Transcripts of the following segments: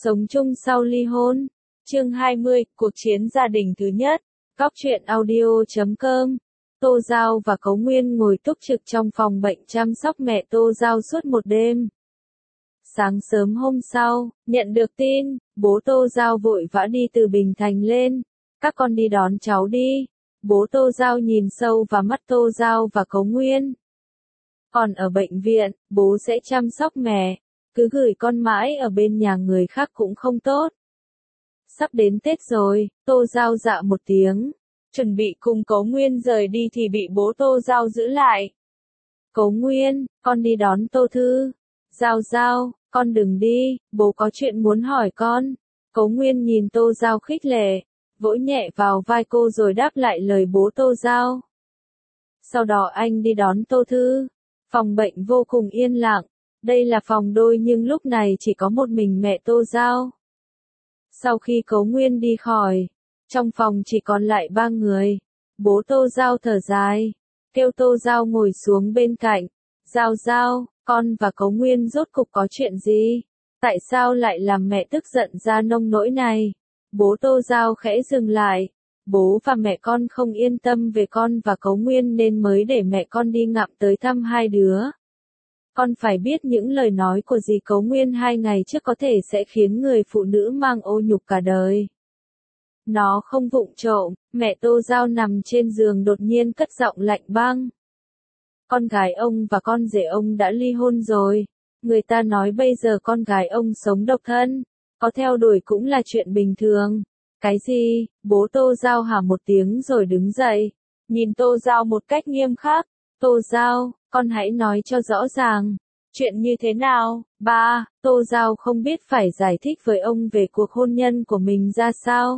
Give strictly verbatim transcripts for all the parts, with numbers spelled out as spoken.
Sống chung sau ly hôn. Chương hai mươi, cuộc chiến gia đình thứ nhất. Cóc truyện audio chấm com. Tô Giao và Cấu Nguyên ngồi túc trực trong phòng bệnh chăm sóc mẹ Tô Giao suốt một đêm. Sáng sớm hôm sau, nhận được tin, bố Tô Giao vội vã đi từ Bình Thành lên. Các con đi đón cháu đi. Bố Tô Giao nhìn sâu vào mắt Tô Giao và Cấu Nguyên. Còn ở bệnh viện, bố sẽ chăm sóc mẹ. Cứ gửi con mãi ở bên nhà người khác cũng không tốt. Sắp đến Tết rồi, Tô Giao dạ một tiếng. Chuẩn bị cùng Cấu Nguyên rời đi thì bị bố Tô Giao giữ lại. Cấu Nguyên, con đi đón Tô Thư. Giao Giao, con đừng đi, bố có chuyện muốn hỏi con. Cấu Nguyên nhìn Tô Giao khích lệ, vỗ nhẹ vào vai cô rồi đáp lại lời bố Tô Giao. Sau đó anh đi đón Tô Thư. Phòng bệnh vô cùng yên lặng. Đây là phòng đôi nhưng lúc này chỉ có một mình mẹ Tô Giao. Sau khi Cấu Nguyên đi khỏi, trong phòng chỉ còn lại ba người. Bố Tô Giao thở dài, kêu Tô Giao ngồi xuống bên cạnh. Giao Giao, con và Cấu Nguyên rốt cục có chuyện gì? Tại sao lại làm mẹ tức giận ra nông nỗi này? Bố Tô Giao khẽ dừng lại. Bố và mẹ con không yên tâm về con và Cấu Nguyên nên mới để mẹ con đi ngắm tới thăm hai đứa. Con phải biết những lời nói của dì Cấu Nguyên hai ngày trước có thể sẽ khiến người phụ nữ mang ô nhục cả đời. Nó không vụng trộm, mẹ Tô Giao nằm trên giường đột nhiên cất giọng lạnh băng. Con gái ông và con rể ông đã ly hôn rồi. Người ta nói bây giờ con gái ông sống độc thân, có theo đuổi cũng là chuyện bình thường. Cái gì? Bố Tô Giao hả một tiếng rồi đứng dậy, nhìn Tô Giao một cách nghiêm khắc. Tô Giao, con hãy nói cho rõ ràng. Chuyện như thế nào? Ba, Tô Giao không biết phải giải thích với ông về cuộc hôn nhân của mình ra sao.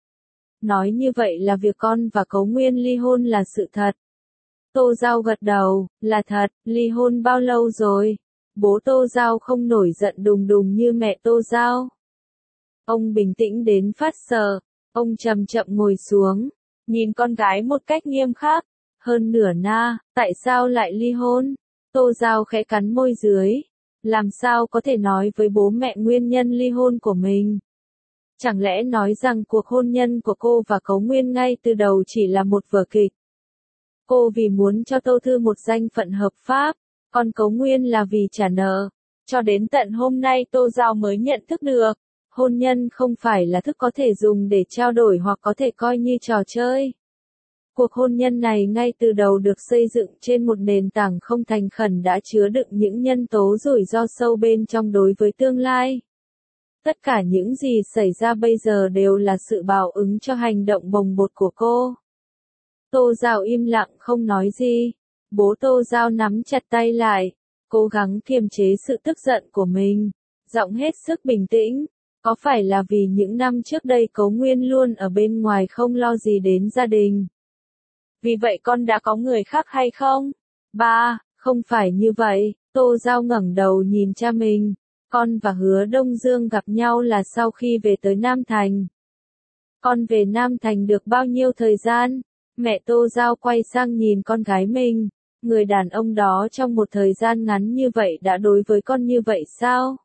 Nói như vậy là việc con và Cấu Nguyên ly hôn là sự thật. Tô Giao gật đầu, là thật. Ly hôn bao lâu rồi? Bố Tô Giao không nổi giận đùng đùng như mẹ Tô Giao. Ông bình tĩnh đến phát sợ. Ông chậm chậm ngồi xuống, nhìn con gái một cách nghiêm khắc. Hơn nửa na, tại sao lại ly hôn? Tô Giao khẽ cắn môi dưới. Làm sao có thể nói với bố mẹ nguyên nhân ly hôn của mình? Chẳng lẽ nói rằng cuộc hôn nhân của cô và Cấu Nguyên ngay từ đầu chỉ là một vở kịch? Cô vì muốn cho Tô Thư một danh phận hợp pháp, còn Cấu Nguyên là vì trả nợ. Cho đến tận hôm nay Tô Giao mới nhận thức được, hôn nhân không phải là thức có thể dùng để trao đổi hoặc có thể coi như trò chơi. Cuộc hôn nhân này ngay từ đầu được xây dựng trên một nền tảng không thành khẩn đã chứa đựng những nhân tố rủi ro sâu bên trong đối với tương lai. Tất cả những gì xảy ra bây giờ đều là sự báo ứng cho hành động bồng bột của cô. Tô Giao im lặng không nói gì. Bố Tô Giao nắm chặt tay lại, cố gắng kiềm chế sự tức giận của mình, giọng hết sức bình tĩnh. Có phải là vì những năm trước đây Cấu Nguyên luôn ở bên ngoài không lo gì đến gia đình? Vì vậy con đã có người khác hay không? Ba, không phải như vậy. Tô Giao ngẩng đầu nhìn cha mình. Con và Hứa Đông Dương gặp nhau là sau khi về tới Nam Thành. Con về Nam Thành được bao nhiêu thời gian? Mẹ Tô Giao quay sang nhìn con gái mình. Người đàn ông đó trong một thời gian ngắn như vậy đã đối với con như vậy sao?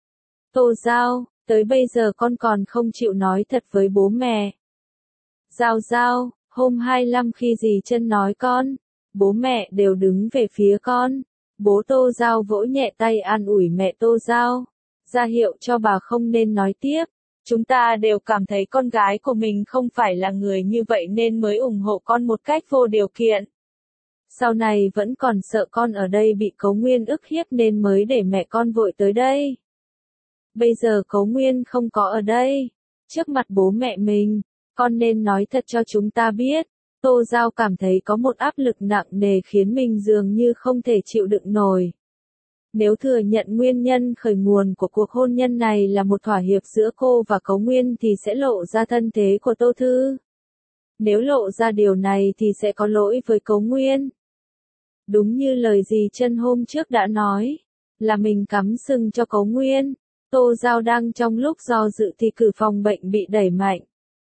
Tô Giao, tới bây giờ con còn không chịu nói thật với bố mẹ. Giao Giao, hôm hai mươi lăm khi dì Chân nói con, bố mẹ đều đứng về phía con. Bố Tô Giao vỗ nhẹ tay an ủi mẹ Tô Giao, ra hiệu cho bà không nên nói tiếp. Chúng ta đều cảm thấy con gái của mình không phải là người như vậy nên mới ủng hộ con một cách vô điều kiện. Sau này vẫn còn sợ con ở đây bị Cấu Nguyên ức hiếp nên mới để mẹ con vội tới đây. Bây giờ Cấu Nguyên không có ở đây, trước mặt bố mẹ mình, con nên nói thật cho chúng ta biết. Tô Giao cảm thấy có một áp lực nặng nề khiến mình dường như không thể chịu đựng nổi. Nếu thừa nhận nguyên nhân khởi nguồn của cuộc hôn nhân này là một thỏa hiệp giữa cô và Cấu Nguyên thì sẽ lộ ra thân thế của Tô Thư. Nếu lộ ra điều này thì sẽ có lỗi với Cấu Nguyên. Đúng như lời dì Chân hôm trước đã nói, là mình cắm sừng cho Cấu Nguyên. Tô Giao đang trong lúc do dự thì cửa phòng bệnh bị đẩy mạnh.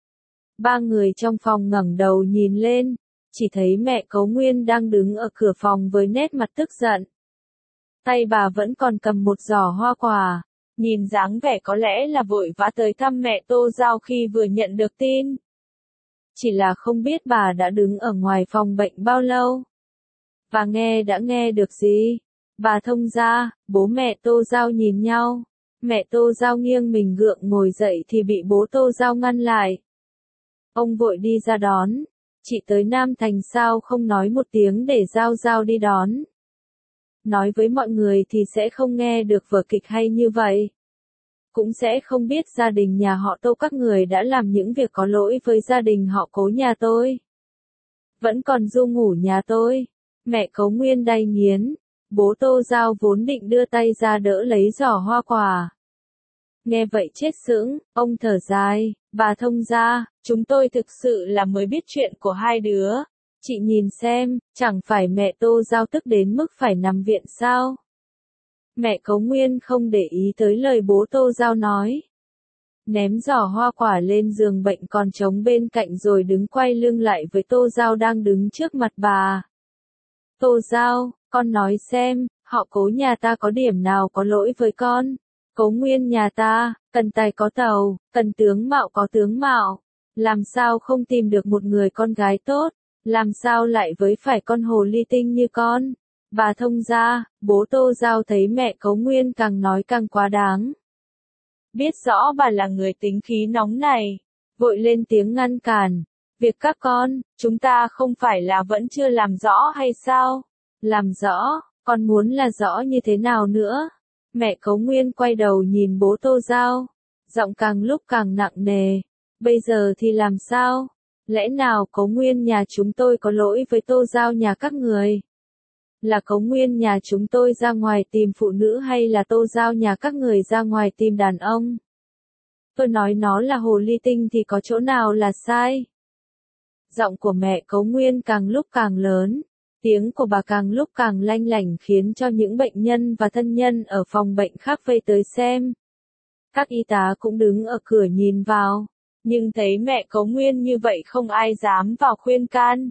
Ba người trong phòng ngẩng đầu nhìn lên, chỉ thấy mẹ Cấu Nguyên đang đứng ở cửa phòng với nét mặt tức giận. Tay bà vẫn còn cầm một giỏ hoa quả, nhìn dáng vẻ có lẽ là vội vã tới thăm mẹ Tô Giao khi vừa nhận được tin. Chỉ là không biết bà đã đứng ở ngoài phòng bệnh bao lâu. Và nghe đã nghe được gì? Bà thông gia, bố mẹ Tô Giao nhìn nhau. Mẹ Tô Giao nghiêng mình gượng ngồi dậy thì bị bố Tô Giao ngăn lại. Ông vội đi ra đón. Chị tới Nam Thành sao không nói một tiếng để Giao Giao đi đón. Nói với mọi người thì sẽ không nghe được vở kịch hay như vậy. Cũng sẽ không biết gia đình nhà họ Tô các người đã làm những việc có lỗi với gia đình họ Cố nhà tôi. Vẫn còn du ngủ nhà tôi. Mẹ Cố Nguyên đay nghiến. Bố Tô Giao vốn định đưa tay ra đỡ lấy giỏ hoa quả. Nghe vậy chết sững, ông thở dài, bà thông gia, chúng tôi thực sự là mới biết chuyện của hai đứa. Chị nhìn xem, chẳng phải mẹ Tô Giao tức đến mức phải nằm viện sao? Mẹ Cố Nguyên không để ý tới lời bố Tô Giao nói. Ném giỏ hoa quả lên giường bệnh còn trống bên cạnh rồi đứng quay lưng lại với Tô Giao đang đứng trước mặt bà. Tô Giao, con nói xem, họ Cố nhà ta có điểm nào có lỗi với con? Cố Nguyên nhà ta, cần tài có tàu, cần tướng mạo có tướng mạo. Làm sao không tìm được một người con gái tốt? Làm sao lại với phải con hồ ly tinh như con? Bà thông gia, bố Tô Giao thấy mẹ Cố Nguyên càng nói càng quá đáng. Biết rõ bà là người tính khí nóng này. Vội lên tiếng ngăn cản. Việc các con, chúng ta không phải là vẫn chưa làm rõ hay sao? Làm rõ, con muốn là rõ như thế nào nữa? Mẹ Cố Nguyên quay đầu nhìn bố Tô Giao. Giọng càng lúc càng nặng nề. Bây giờ thì làm sao? Lẽ nào Cố Nguyên nhà chúng tôi có lỗi với Tô Giao nhà các người? Là Cố Nguyên nhà chúng tôi ra ngoài tìm phụ nữ hay là Tô Giao nhà các người ra ngoài tìm đàn ông? Tôi nói nó là hồ ly tinh thì có chỗ nào là sai? Giọng của mẹ Cố Nguyên càng lúc càng lớn. Tiếng của bà càng lúc càng lanh lảnh khiến cho những bệnh nhân và thân nhân ở phòng bệnh khác vây tới xem. Các y tá cũng đứng ở cửa nhìn vào. Nhưng thấy mẹ Cố Nguyên như vậy không ai dám vào khuyên can.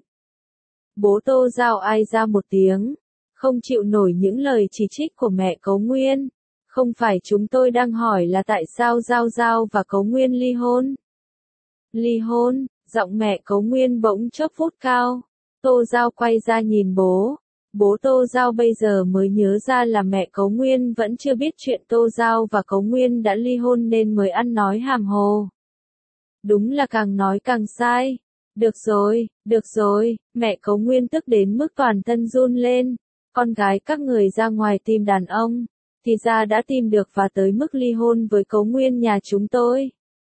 Bố Tô Giao ai ra một tiếng. Không chịu nổi những lời chỉ trích của mẹ Cố Nguyên. Không phải chúng tôi đang hỏi là tại sao Giao Giao và Cố Nguyên ly hôn. Ly hôn, giọng mẹ Cố Nguyên bỗng chốc vút cao. Tô Giao quay ra nhìn bố. Bố Tô Giao bây giờ mới nhớ ra là mẹ Cố Nguyên vẫn chưa biết chuyện Tô Giao và Cố Nguyên đã ly hôn nên mới ăn nói hàm hồ. Đúng là càng nói càng sai. Được rồi, được rồi, mẹ Cố Nguyên tức đến mức toàn thân run lên. Con gái các người ra ngoài tìm đàn ông, thì ra đã tìm được và tới mức ly hôn với Cố Nguyên nhà chúng tôi.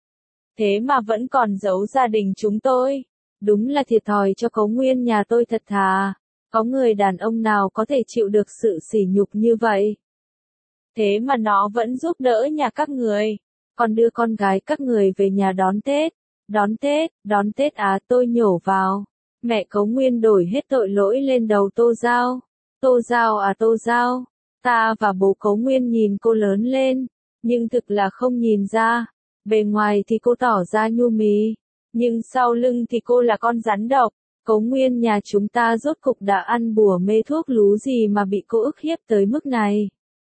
Thế mà vẫn còn giấu gia đình chúng tôi. Đúng là thiệt thòi cho Cố Nguyên nhà tôi thật thà. Có người đàn ông nào có thể chịu được sự sỉ nhục như vậy? Thế mà nó vẫn giúp đỡ nhà các người. Còn đưa con gái các người về nhà đón Tết. Đón Tết, đón Tết à, tôi nhổ vào. Mẹ Cố Nguyên đổi hết tội lỗi lên đầu Tô Giao. Tô Giao à Tô Giao. Ta và bố Cố Nguyên nhìn cô lớn lên. Nhưng thực là không nhìn ra. Bề ngoài thì cô tỏ ra nhu mì. Nhưng sau lưng thì cô là con rắn độc. Cố Nguyên nhà chúng ta rốt cục đã ăn bùa mê thuốc lú gì mà bị cô ức hiếp tới mức này.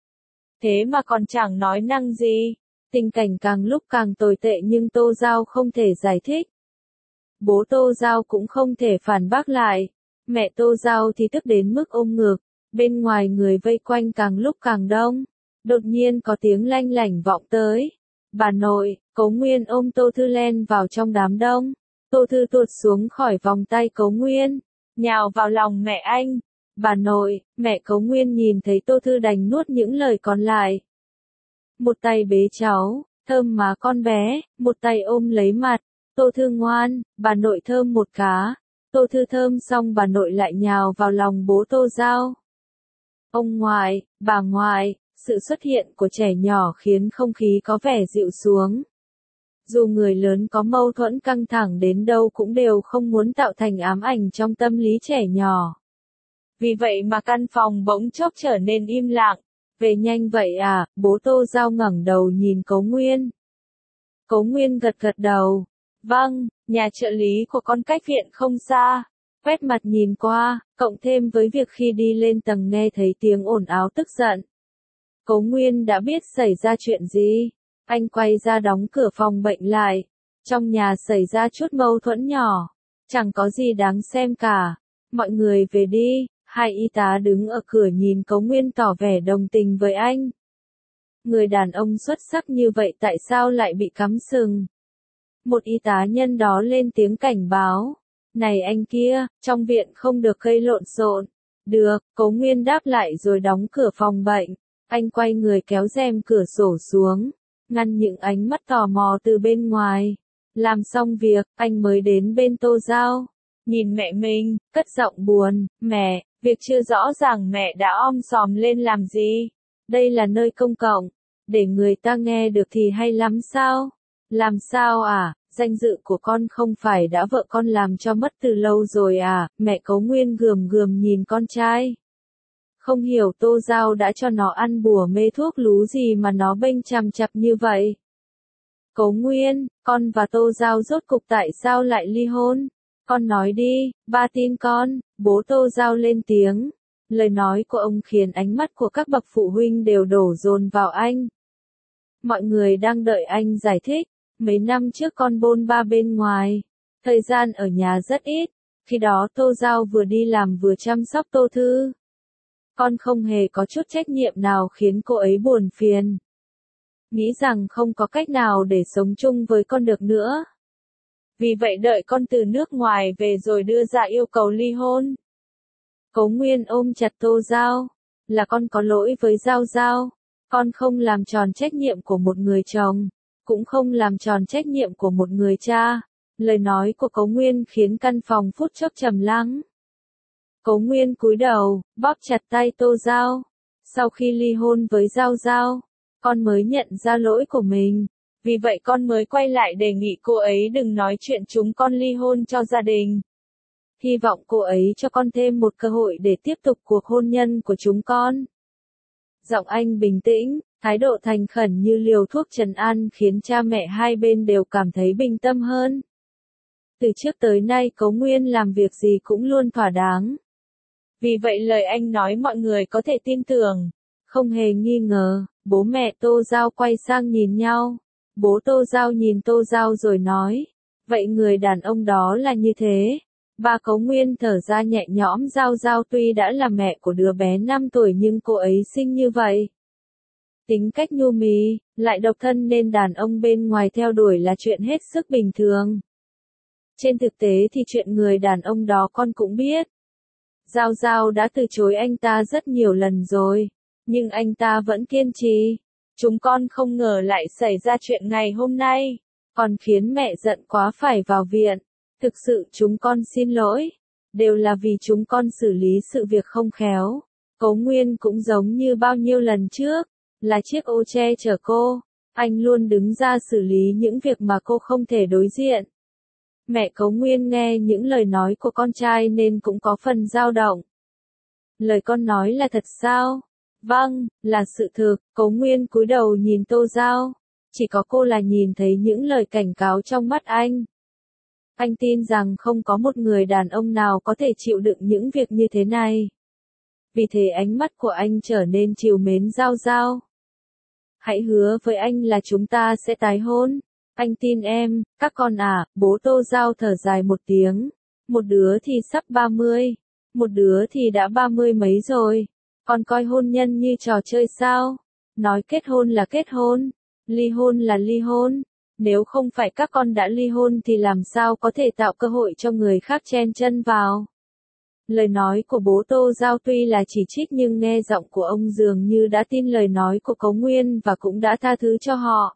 Thế mà còn chẳng nói năng gì. Tình cảnh càng lúc càng tồi tệ nhưng Tô Giao không thể giải thích. Bố Tô Giao cũng không thể phản bác lại. Mẹ Tô Giao thì tức đến mức ôm ngực. Bên ngoài người vây quanh càng lúc càng đông. Đột nhiên có tiếng lanh lảnh vọng tới. Bà nội, Cố Nguyên ôm Tô Thư len vào trong đám đông. Tô Thư tuột xuống khỏi vòng tay Cố Nguyên, nhào vào lòng mẹ anh. Bà nội, mẹ Cố Nguyên nhìn thấy Tô Thư đành nuốt những lời còn lại. Một tay bế cháu, thơm má con bé, một tay ôm lấy mặt. Tô Thư ngoan, bà nội thơm một cá. Tô Thư thơm xong bà nội lại nhào vào lòng bố Tô Giao. Ông ngoại, bà ngoại, sự xuất hiện của trẻ nhỏ khiến không khí có vẻ dịu xuống. Dù người lớn có mâu thuẫn căng thẳng đến đâu cũng đều không muốn tạo thành ám ảnh trong tâm lý trẻ nhỏ. Vì vậy mà căn phòng bỗng chốc trở nên im lặng. Về nhanh vậy à, bố Tô Giao ngẩng đầu nhìn Cố Nguyên. Cố Nguyên gật gật đầu. Vâng, nhà trợ lý của con cách viện không xa. Quét mặt nhìn qua, cộng thêm với việc khi đi lên tầng nghe thấy tiếng ồn ào tức giận. Cố Nguyên đã biết xảy ra chuyện gì. Anh quay ra đóng cửa phòng bệnh lại. Trong nhà xảy ra chút mâu thuẫn nhỏ. Chẳng có gì đáng xem cả. Mọi người về đi. Hai y tá đứng ở cửa nhìn Cố Nguyên tỏ vẻ đồng tình với anh. Người đàn ông xuất sắc như vậy tại sao lại bị cắm sừng? Một y tá nhân đó lên tiếng cảnh báo. Này anh kia, trong viện không được gây lộn xộn. Được, Cố Nguyên đáp lại rồi đóng cửa phòng bệnh. Anh quay người kéo rèm cửa sổ xuống, ngăn những ánh mắt tò mò từ bên ngoài. Làm xong việc, anh mới đến bên Tô Giao. Nhìn mẹ mình, cất giọng buồn. Mẹ, việc chưa rõ ràng mẹ đã om sòm lên làm gì? Đây là nơi công cộng. Để người ta nghe được thì hay lắm sao? Làm sao à? Danh dự của con không phải đã vợ con làm cho mất từ lâu rồi à? Mẹ Cố Nguyên gườm gườm nhìn con trai. Không hiểu Tô Giao đã cho nó ăn bùa mê thuốc lú gì mà nó bênh chằm chặp như vậy. Cố Nguyên, con và Tô Giao rốt cục tại sao lại ly hôn? Con nói đi, ba tin con. Bố Tô Giao lên tiếng. Lời nói của ông khiến ánh mắt của các bậc phụ huynh đều đổ dồn vào anh. Mọi người đang đợi anh giải thích. Mấy năm trước con bôn ba bên ngoài. Thời gian ở nhà rất ít. Khi đó Tô Giao vừa đi làm vừa chăm sóc Tô Thư. Con không hề có chút trách nhiệm nào khiến cô ấy buồn phiền. Nghĩ rằng không có cách nào để sống chung với con được nữa. Vì vậy đợi con từ nước ngoài về rồi đưa ra yêu cầu ly hôn. Cố Nguyên ôm chặt Tô Giao. Là con có lỗi với Giao Giao. Con không làm tròn trách nhiệm của một người chồng. Cũng không làm tròn trách nhiệm của một người cha. Lời nói của Cố Nguyên khiến căn phòng phút chốc trầm lắng. Cố Nguyên cúi đầu, bóp chặt tay Tô Giao. Sau khi ly hôn với Giao Giao, con mới nhận ra lỗi của mình. Vì vậy con mới quay lại đề nghị cô ấy đừng nói chuyện chúng con ly hôn cho gia đình. Hy vọng cô ấy cho con thêm một cơ hội để tiếp tục cuộc hôn nhân của chúng con. Giọng anh bình tĩnh, thái độ thành khẩn như liều thuốc trấn an khiến cha mẹ hai bên đều cảm thấy bình tâm hơn. Từ trước tới nay Cố Nguyên làm việc gì cũng luôn thỏa đáng. Vì vậy lời anh nói mọi người có thể tin tưởng. Không hề nghi ngờ, bố mẹ Tô Giao quay sang nhìn nhau. Bố Tô Giao nhìn Tô Giao rồi nói. Vậy người đàn ông đó là như thế. Ba Cố Nguyên thở ra nhẹ nhõm. Giao Giao tuy đã là mẹ của đứa bé năm tuổi nhưng cô ấy sinh như vậy. Tính cách nhu mì, lại độc thân nên đàn ông bên ngoài theo đuổi là chuyện hết sức bình thường. Trên thực tế thì chuyện người đàn ông đó con cũng biết. Giao Giao đã từ chối anh ta rất nhiều lần rồi, nhưng anh ta vẫn kiên trì. Chúng con không ngờ lại xảy ra chuyện ngày hôm nay, còn khiến mẹ giận quá phải vào viện. Thực sự chúng con xin lỗi, đều là vì chúng con xử lý sự việc không khéo. Cố Nguyên cũng giống như bao nhiêu lần trước, là chiếc ô che chở cô. Anh luôn đứng ra xử lý những việc mà cô không thể đối diện. Mẹ Cố Nguyên nghe những lời nói của con trai nên cũng có phần dao động. Lời con nói là thật sao? Vâng, là sự thực. Cố Nguyên cúi đầu nhìn Tô Giao. Chỉ có cô là nhìn thấy những lời cảnh cáo trong mắt anh. Anh tin rằng không có một người đàn ông nào có thể chịu đựng những việc như thế này. Vì thế ánh mắt của anh trở nên trìu mến Giao Giao. Hãy hứa với anh là chúng ta sẽ tái hôn. Anh tin em. Các con à. Bố Tô Giao thở dài một tiếng. Một đứa thì sắp ba mươi. Một đứa thì đã ba mươi mấy rồi. Con coi hôn nhân như trò chơi sao? Nói kết hôn là kết hôn. Ly hôn là ly hôn. Nếu không phải các con đã ly hôn thì làm sao có thể tạo cơ hội cho người khác chen chân vào. Lời nói của bố Tô Giao tuy là chỉ trích nhưng nghe giọng của ông dường như đã tin lời nói của Cố Nguyên và cũng đã tha thứ cho họ.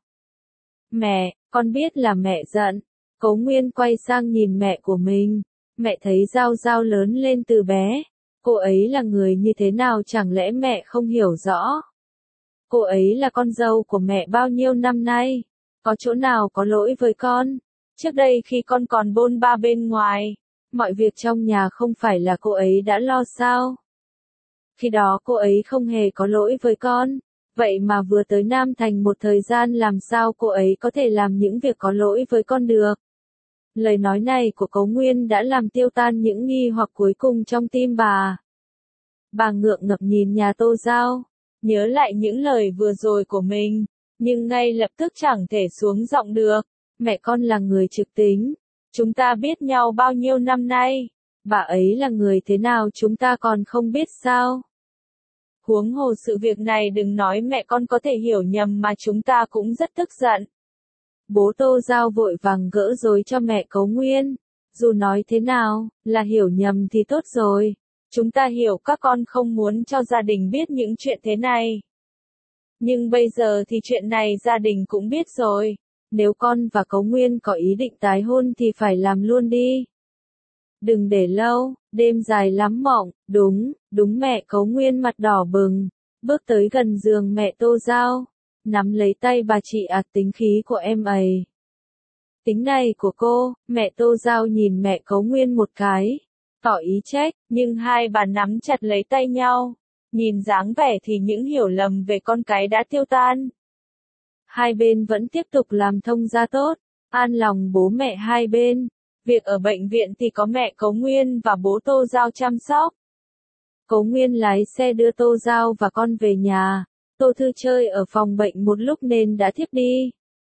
Mẹ, con biết là mẹ giận. Cố Nguyên quay sang nhìn mẹ của mình. Mẹ thấy Giao Giao lớn lên từ bé. Cô ấy là người như thế nào chẳng lẽ mẹ không hiểu rõ. Cô ấy là con dâu của mẹ bao nhiêu năm nay. Có chỗ nào có lỗi với con. Trước đây khi con còn bôn ba bên ngoài, mọi việc trong nhà không phải là cô ấy đã lo sao. Khi đó cô ấy không hề có lỗi với con. Vậy mà vừa tới Nam Thành một thời gian làm sao cô ấy có thể làm những việc có lỗi với con được. Lời nói này của Cố Nguyên đã làm tiêu tan những nghi hoặc cuối cùng trong tim bà. Bà ngượng ngập nhìn nhà Tô Giao. nhớ lại những lời vừa rồi của mình, nhưng ngay lập tức chẳng thể xuống giọng được. Mẹ con là người trực tính, chúng ta biết nhau bao nhiêu năm nay, bà ấy là người thế nào chúng ta còn không biết sao? Huống hồ sự việc này đừng nói mẹ con có thể hiểu nhầm mà chúng ta cũng rất tức giận. Bố Tô Giao vội vàng gỡ rối cho mẹ Cấu Nguyên. Dù nói thế nào, là hiểu nhầm thì tốt rồi. Chúng ta hiểu các con không muốn cho gia đình biết những chuyện thế này. Nhưng bây giờ thì chuyện này gia đình cũng biết rồi. Nếu con và Cấu Nguyên có ý định tái hôn thì phải làm luôn đi. Đừng để lâu, đêm dài lắm mộng, đúng, đúng mẹ Cấu Nguyên mặt đỏ bừng, bước tới gần giường mẹ Tô Giao, nắm lấy tay bà chị ạt tính khí của em ấy. Tính này của cô, mẹ Tô Giao nhìn mẹ Cấu Nguyên một cái, tỏ ý trách, nhưng hai bà nắm chặt lấy tay nhau, nhìn dáng vẻ thì những hiểu lầm về con cái đã tiêu tan. Hai bên vẫn tiếp tục làm thông gia tốt, an lòng bố mẹ hai bên. Việc ở bệnh viện thì có mẹ Cấu Nguyên và bố Tô Giao chăm sóc. Cấu Nguyên lái xe đưa Tô Giao và con về nhà. Tô Thư chơi ở phòng bệnh một lúc nên đã thiếp đi.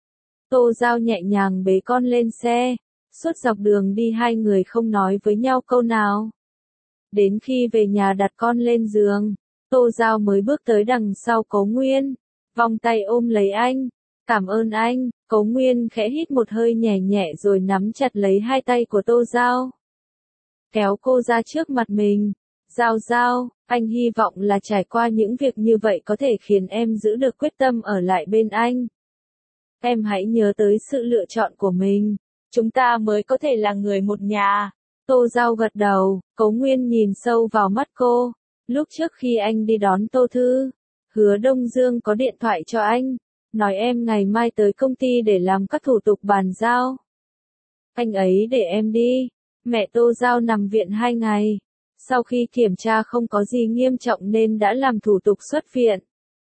Tô Giao nhẹ nhàng bế con lên xe. Suốt dọc đường đi hai người không nói với nhau câu nào. Đến khi về nhà đặt con lên giường, Tô Giao mới bước tới đằng sau Cấu Nguyên, vòng tay ôm lấy anh. Cảm ơn anh. Cấu Nguyên khẽ hít một hơi nhẹ nhẹ rồi nắm chặt lấy hai tay của Tô Giao. Kéo cô ra trước mặt mình. Giao Giao, anh hy vọng là trải qua những việc như vậy có thể khiến em giữ được quyết tâm ở lại bên anh. Em hãy nhớ tới sự lựa chọn của mình. Chúng ta mới có thể là người một nhà. Tô Giao gật đầu, Cấu Nguyên nhìn sâu vào mắt cô. Lúc trước khi anh đi đón Tô Thư, Hứa Đông Dương có điện thoại cho anh. Nói em ngày mai tới công ty để làm các thủ tục bàn giao. Anh ấy để em đi. Mẹ Tô Giao nằm viện hai ngày. Sau khi kiểm tra không có gì nghiêm trọng nên đã làm thủ tục xuất viện.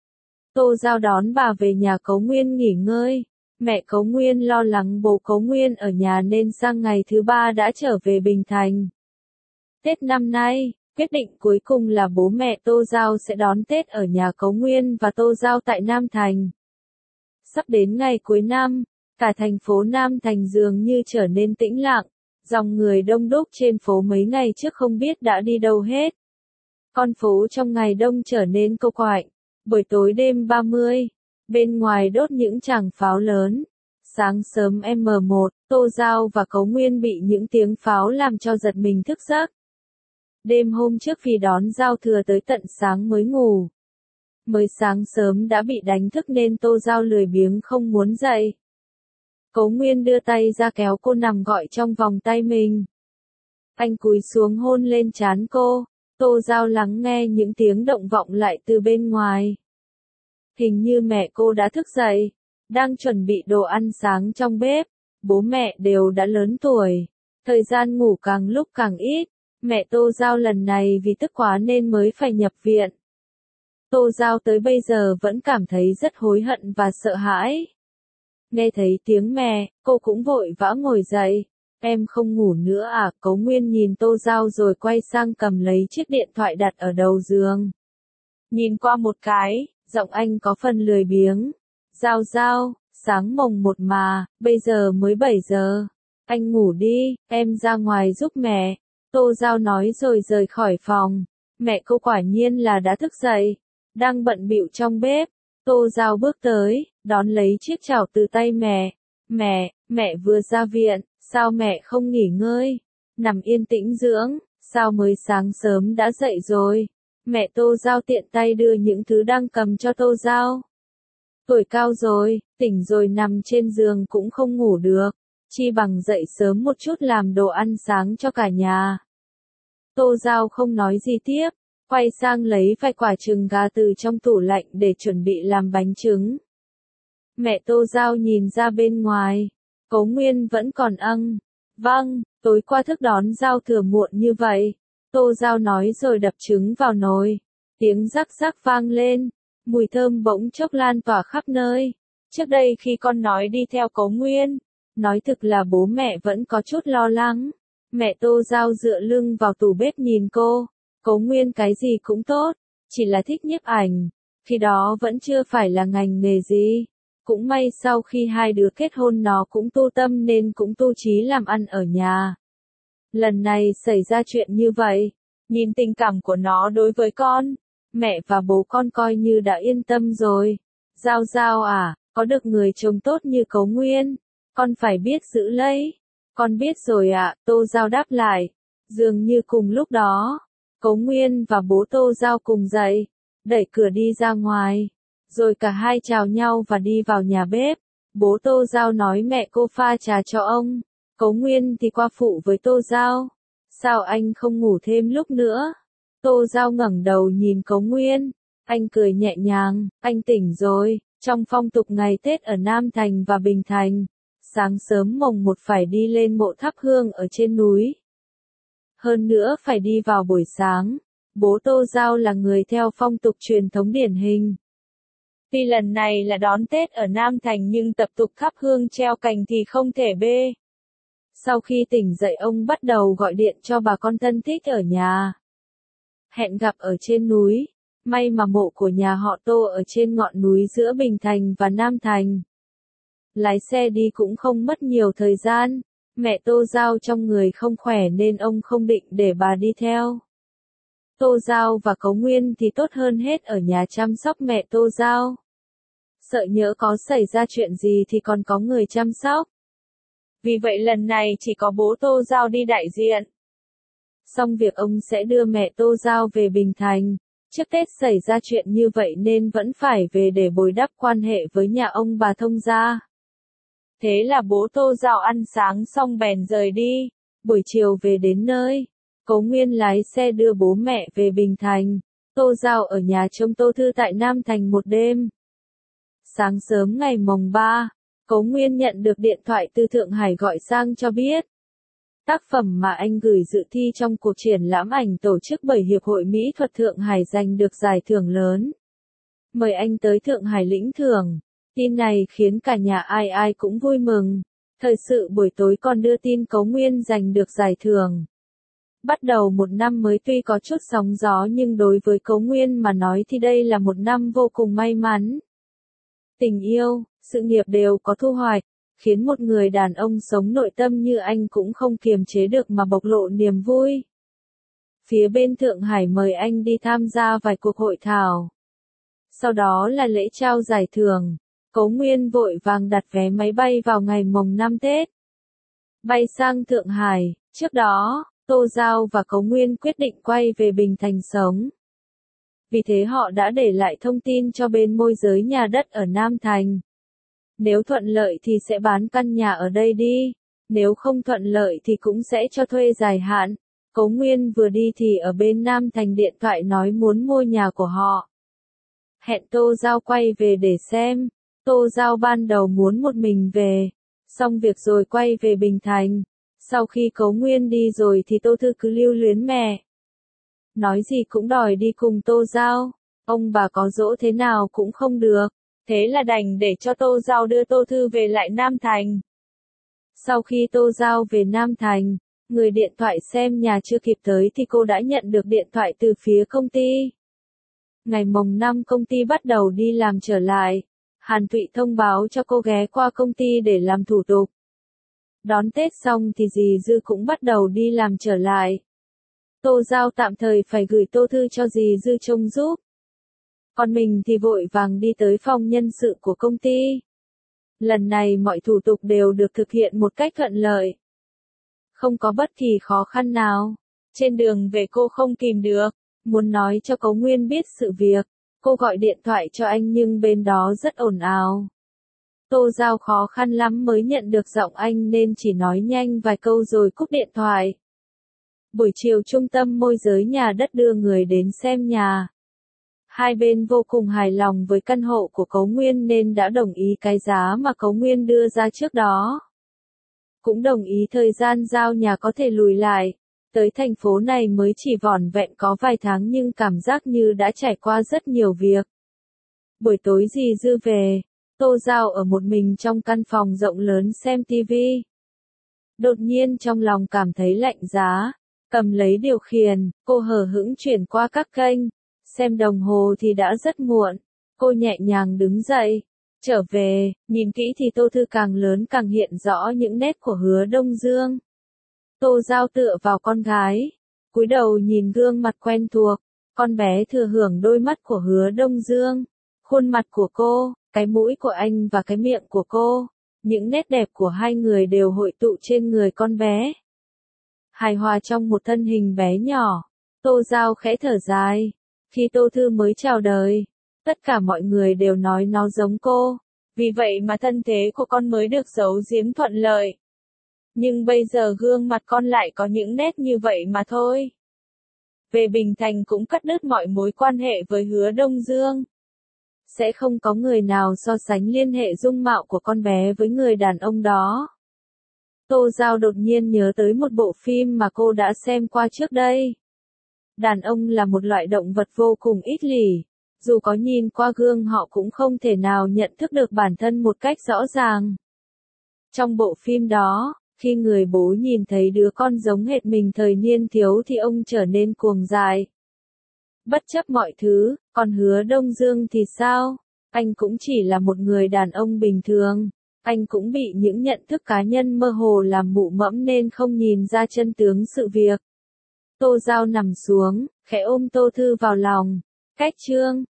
Tô Giao đón bà về nhà Cấu Nguyên nghỉ ngơi. Mẹ Cấu Nguyên lo lắng bố Cấu Nguyên ở nhà nên sang ngày thứ ba đã trở về Bình Thành. Tết năm nay, quyết định cuối cùng là bố mẹ Tô Giao sẽ đón Tết ở nhà Cấu Nguyên và Tô Giao tại Nam Thành. Sắp đến ngày cuối năm, cả thành phố Nam Thành dường như trở nên tĩnh lặng, dòng người đông đúc trên phố mấy ngày trước không biết đã đi đâu hết. Con phố trong ngày đông trở nên cô quạnh, buổi tối đêm ba mươi, bên ngoài đốt những tràng pháo lớn. Sáng sớm em một, Tô Giao và Cấu Nguyên bị những tiếng pháo làm cho giật mình thức giấc. Đêm hôm trước vì đón giao thừa tới tận sáng mới ngủ. Mới sáng sớm đã bị đánh thức nên Tô Giao lười biếng không muốn dậy. Cấu Nguyên đưa tay ra kéo cô nằm gọi trong vòng tay mình. Anh cúi xuống hôn lên trán cô. Tô Giao lắng nghe những tiếng động vọng lại từ bên ngoài. Hình như mẹ cô đã thức dậy, đang chuẩn bị đồ ăn sáng trong bếp. Bố mẹ đều đã lớn tuổi, thời gian ngủ càng lúc càng ít. Mẹ Tô Giao lần này vì tức quá nên mới phải nhập viện. Tô Giao tới bây giờ vẫn cảm thấy rất hối hận và sợ hãi. Nghe thấy tiếng mẹ, cô cũng vội vã ngồi dậy. Em không ngủ nữa à? Cấu Nguyên nhìn Tô Giao rồi quay sang cầm lấy chiếc điện thoại đặt ở đầu giường. Nhìn qua một cái, giọng anh có phần lười biếng. Giao Giao, sáng mồng một mà, bây giờ mới bảy giờ. Anh ngủ đi, em ra ngoài giúp mẹ. Tô Giao nói rồi rời khỏi phòng. Mẹ cô quả nhiên là đã thức dậy, đang bận bịu trong bếp. Tô Giao bước tới, đón lấy chiếc chảo từ tay mẹ. Mẹ, mẹ vừa ra viện, sao mẹ không nghỉ ngơi? Nằm yên tĩnh dưỡng, sao mới sáng sớm đã dậy rồi? Mẹ Tô Giao tiện tay đưa những thứ đang cầm cho Tô Giao. Tuổi cao rồi, tỉnh rồi nằm trên giường cũng không ngủ được. Chi bằng dậy sớm một chút làm đồ ăn sáng cho cả nhà. Tô Giao không nói gì tiếp, quay sang lấy vài quả trứng gà từ trong tủ lạnh để chuẩn bị làm bánh trứng. Mẹ Tô Giao nhìn ra bên ngoài, Cấu Nguyên vẫn còn âng. Vâng, tối qua thức đón giao thừa muộn như vậy. Tô Giao nói rồi đập trứng vào nồi. Tiếng rắc rắc vang lên, mùi thơm bỗng chốc lan tỏa khắp nơi. Trước đây khi con nói đi theo Cấu Nguyên, nói thực là bố mẹ vẫn có chút lo lắng. Mẹ Tô Giao dựa lưng vào tủ bếp nhìn cô. Cấu Nguyên cái gì cũng tốt, chỉ là thích nhiếp ảnh. Khi đó vẫn chưa phải là ngành nghề gì. Cũng may sau khi hai đứa kết hôn nó cũng tu tâm nên cũng tu chí làm ăn ở nhà. Lần này xảy ra chuyện như vậy, nhìn tình cảm của nó đối với con, mẹ và bố con coi như đã yên tâm rồi. Giao Giao à, có được người chồng tốt như Cấu Nguyên, con phải biết giữ lấy. Con biết rồi ạ, Tô Giao đáp lại. Dường như cùng lúc đó, Cấu Nguyên và bố Tô Giao cùng dậy, đẩy cửa đi ra ngoài, rồi cả hai chào nhau và đi vào nhà bếp. Bố Tô Giao nói mẹ cô pha trà cho ông, Cấu Nguyên thì qua phụ với Tô Giao. Sao anh không ngủ thêm lúc nữa? Tô Giao ngẩng đầu nhìn Cấu Nguyên, anh cười nhẹ nhàng, anh tỉnh rồi. Trong phong tục ngày Tết ở Nam Thành và Bình Thành, sáng sớm mồng một phải đi lên mộ thắp hương ở trên núi. Hơn nữa phải đi vào buổi sáng. Bố Tô Giao là người theo phong tục truyền thống điển hình. Tuy lần này là đón Tết ở Nam Thành nhưng tập tục thắp hương treo cành thì không thể bê. Sau khi tỉnh dậy ông bắt đầu gọi điện cho bà con thân thích ở nhà. Hẹn gặp ở trên núi. May mà mộ của nhà họ Tô ở trên ngọn núi giữa Bình Thành và Nam Thành. Lái xe đi cũng không mất nhiều thời gian. Mẹ Tô Giao trong người không khỏe nên ông không định để bà đi theo. Tô Giao và Cấu Nguyên thì tốt hơn hết ở nhà chăm sóc mẹ Tô Giao. Sợ nhỡ có xảy ra chuyện gì thì còn có người chăm sóc. Vì vậy lần này chỉ có bố Tô Giao đi đại diện. Xong việc ông sẽ đưa mẹ Tô Giao về Bình Thành. Trước Tết xảy ra chuyện như vậy nên vẫn phải về để bồi đắp quan hệ với nhà ông bà thông gia. Thế là bố Tô Giao ăn sáng xong bèn rời đi. Buổi chiều về đến nơi, Cấu Nguyên lái xe đưa bố mẹ về Bình Thành. Tô Giao ở nhà trông Tô Thư tại Nam Thành một đêm. Sáng sớm ngày mồng ba, Cấu Nguyên nhận được điện thoại từ Thượng Hải gọi sang cho biết. Tác phẩm mà anh gửi dự thi trong cuộc triển lãm ảnh tổ chức bởi Hiệp hội Mỹ thuật Thượng Hải giành được giải thưởng lớn. Mời anh tới Thượng Hải lĩnh thưởng. Tin này khiến cả nhà ai ai cũng vui mừng. Thời sự buổi tối còn đưa tin Cấu Nguyên giành được giải thưởng. Bắt đầu một năm mới tuy có chút sóng gió nhưng đối với Cấu Nguyên mà nói thì đây là một năm vô cùng may mắn. Tình yêu, sự nghiệp đều có thu hoạch, khiến một người đàn ông sống nội tâm như anh cũng không kiềm chế được mà bộc lộ niềm vui. Phía bên Thượng Hải mời anh đi tham gia vài cuộc hội thảo. Sau đó là lễ trao giải thưởng. Cấu Nguyên vội vàng đặt vé máy bay vào ngày mồng năm Tết. Bay sang Thượng Hải, trước đó, Tô Giao và Cấu Nguyên quyết định quay về Bình Thành sống. Vì thế họ đã để lại thông tin cho bên môi giới nhà đất ở Nam Thành. Nếu thuận lợi thì sẽ bán căn nhà ở đây đi, nếu không thuận lợi thì cũng sẽ cho thuê dài hạn. Cấu Nguyên vừa đi thì ở bên Nam Thành điện thoại nói muốn mua nhà của họ. Hẹn Tô Giao quay về để xem. Tô Giao ban đầu muốn một mình về, xong việc rồi quay về Bình Thành. Sau khi Cấu Nguyên đi rồi thì Tô Thư cứ lưu luyến mẹ. Nói gì cũng đòi đi cùng Tô Giao, ông bà có dỗ thế nào cũng không được. Thế là đành để cho Tô Giao đưa Tô Thư về lại Nam Thành. Sau khi Tô Giao về Nam Thành, người điện thoại xem nhà chưa kịp tới thì cô đã nhận được điện thoại từ phía công ty. Ngày mồng năm công ty bắt đầu đi làm trở lại. Hàn Thụy thông báo cho cô ghé qua công ty để làm thủ tục. Đón Tết xong thì dì Dư cũng bắt đầu đi làm trở lại. Tô Giao tạm thời phải gửi Tô Thư cho dì Dư trông giúp. Còn mình thì vội vàng đi tới phòng nhân sự của công ty. Lần này mọi thủ tục đều được thực hiện một cách thuận lợi. Không có bất kỳ khó khăn nào. Trên đường về cô không kìm được, muốn nói cho Cấu Nguyên biết sự việc. Cô gọi điện thoại cho anh nhưng bên đó rất ồn ào. Tô Giao khó khăn lắm mới nhận được giọng anh nên chỉ nói nhanh vài câu rồi cúp điện thoại. Buổi chiều trung tâm môi giới nhà đất đưa người đến xem nhà. Hai bên vô cùng hài lòng với căn hộ của Cấu Nguyên nên đã đồng ý cái giá mà Cấu Nguyên đưa ra trước đó. Cũng đồng ý thời gian giao nhà có thể lùi lại. Tới thành phố này mới chỉ vỏn vẹn có vài tháng nhưng cảm giác như đã trải qua rất nhiều việc. Buổi tối dì Dư về, Tô Giao ở một mình trong căn phòng rộng lớn xem tivi. Đột nhiên trong lòng cảm thấy lạnh giá, cầm lấy điều khiển, cô hờ hững chuyển qua các kênh, xem đồng hồ thì đã rất muộn. Cô nhẹ nhàng đứng dậy, trở về, nhìn kỹ thì Tô Thư càng lớn càng hiện rõ những nét của Hứa Đông Dương. Tô Giao tựa vào con gái, cúi đầu nhìn gương mặt quen thuộc, con bé thừa hưởng đôi mắt của Hứa Đông Dương, khuôn mặt của cô, cái mũi của anh và cái miệng của cô, những nét đẹp của hai người đều hội tụ trên người con bé. Hài hòa trong một thân hình bé nhỏ, Tô Giao khẽ thở dài, khi Tô Thư mới chào đời, tất cả mọi người đều nói nó giống cô, vì vậy mà thân thế của con mới được giấu giếm thuận lợi. Nhưng bây giờ gương mặt con lại có những nét như vậy mà thôi. Về Bình Thành cũng cắt đứt mọi mối quan hệ với Hứa Đông Dương. Sẽ không có người nào so sánh liên hệ dung mạo của con bé với người đàn ông đó. Tô Giao đột nhiên nhớ tới một bộ phim mà cô đã xem qua trước đây. Đàn ông là một loại động vật vô cùng ích kỷ, dù có nhìn qua gương họ cũng không thể nào nhận thức được bản thân một cách rõ ràng. Trong bộ phim đó, khi người bố nhìn thấy đứa con giống hệt mình thời niên thiếu thì ông trở nên cuồng dại. Bất chấp mọi thứ, còn Hứa Đông Dương thì sao? Anh cũng chỉ là một người đàn ông bình thường. Anh cũng bị những nhận thức cá nhân mơ hồ làm mụ mẫm nên không nhìn ra chân tướng sự việc. Tô Giao nằm xuống, khẽ ôm Tô Thư vào lòng. Cách chương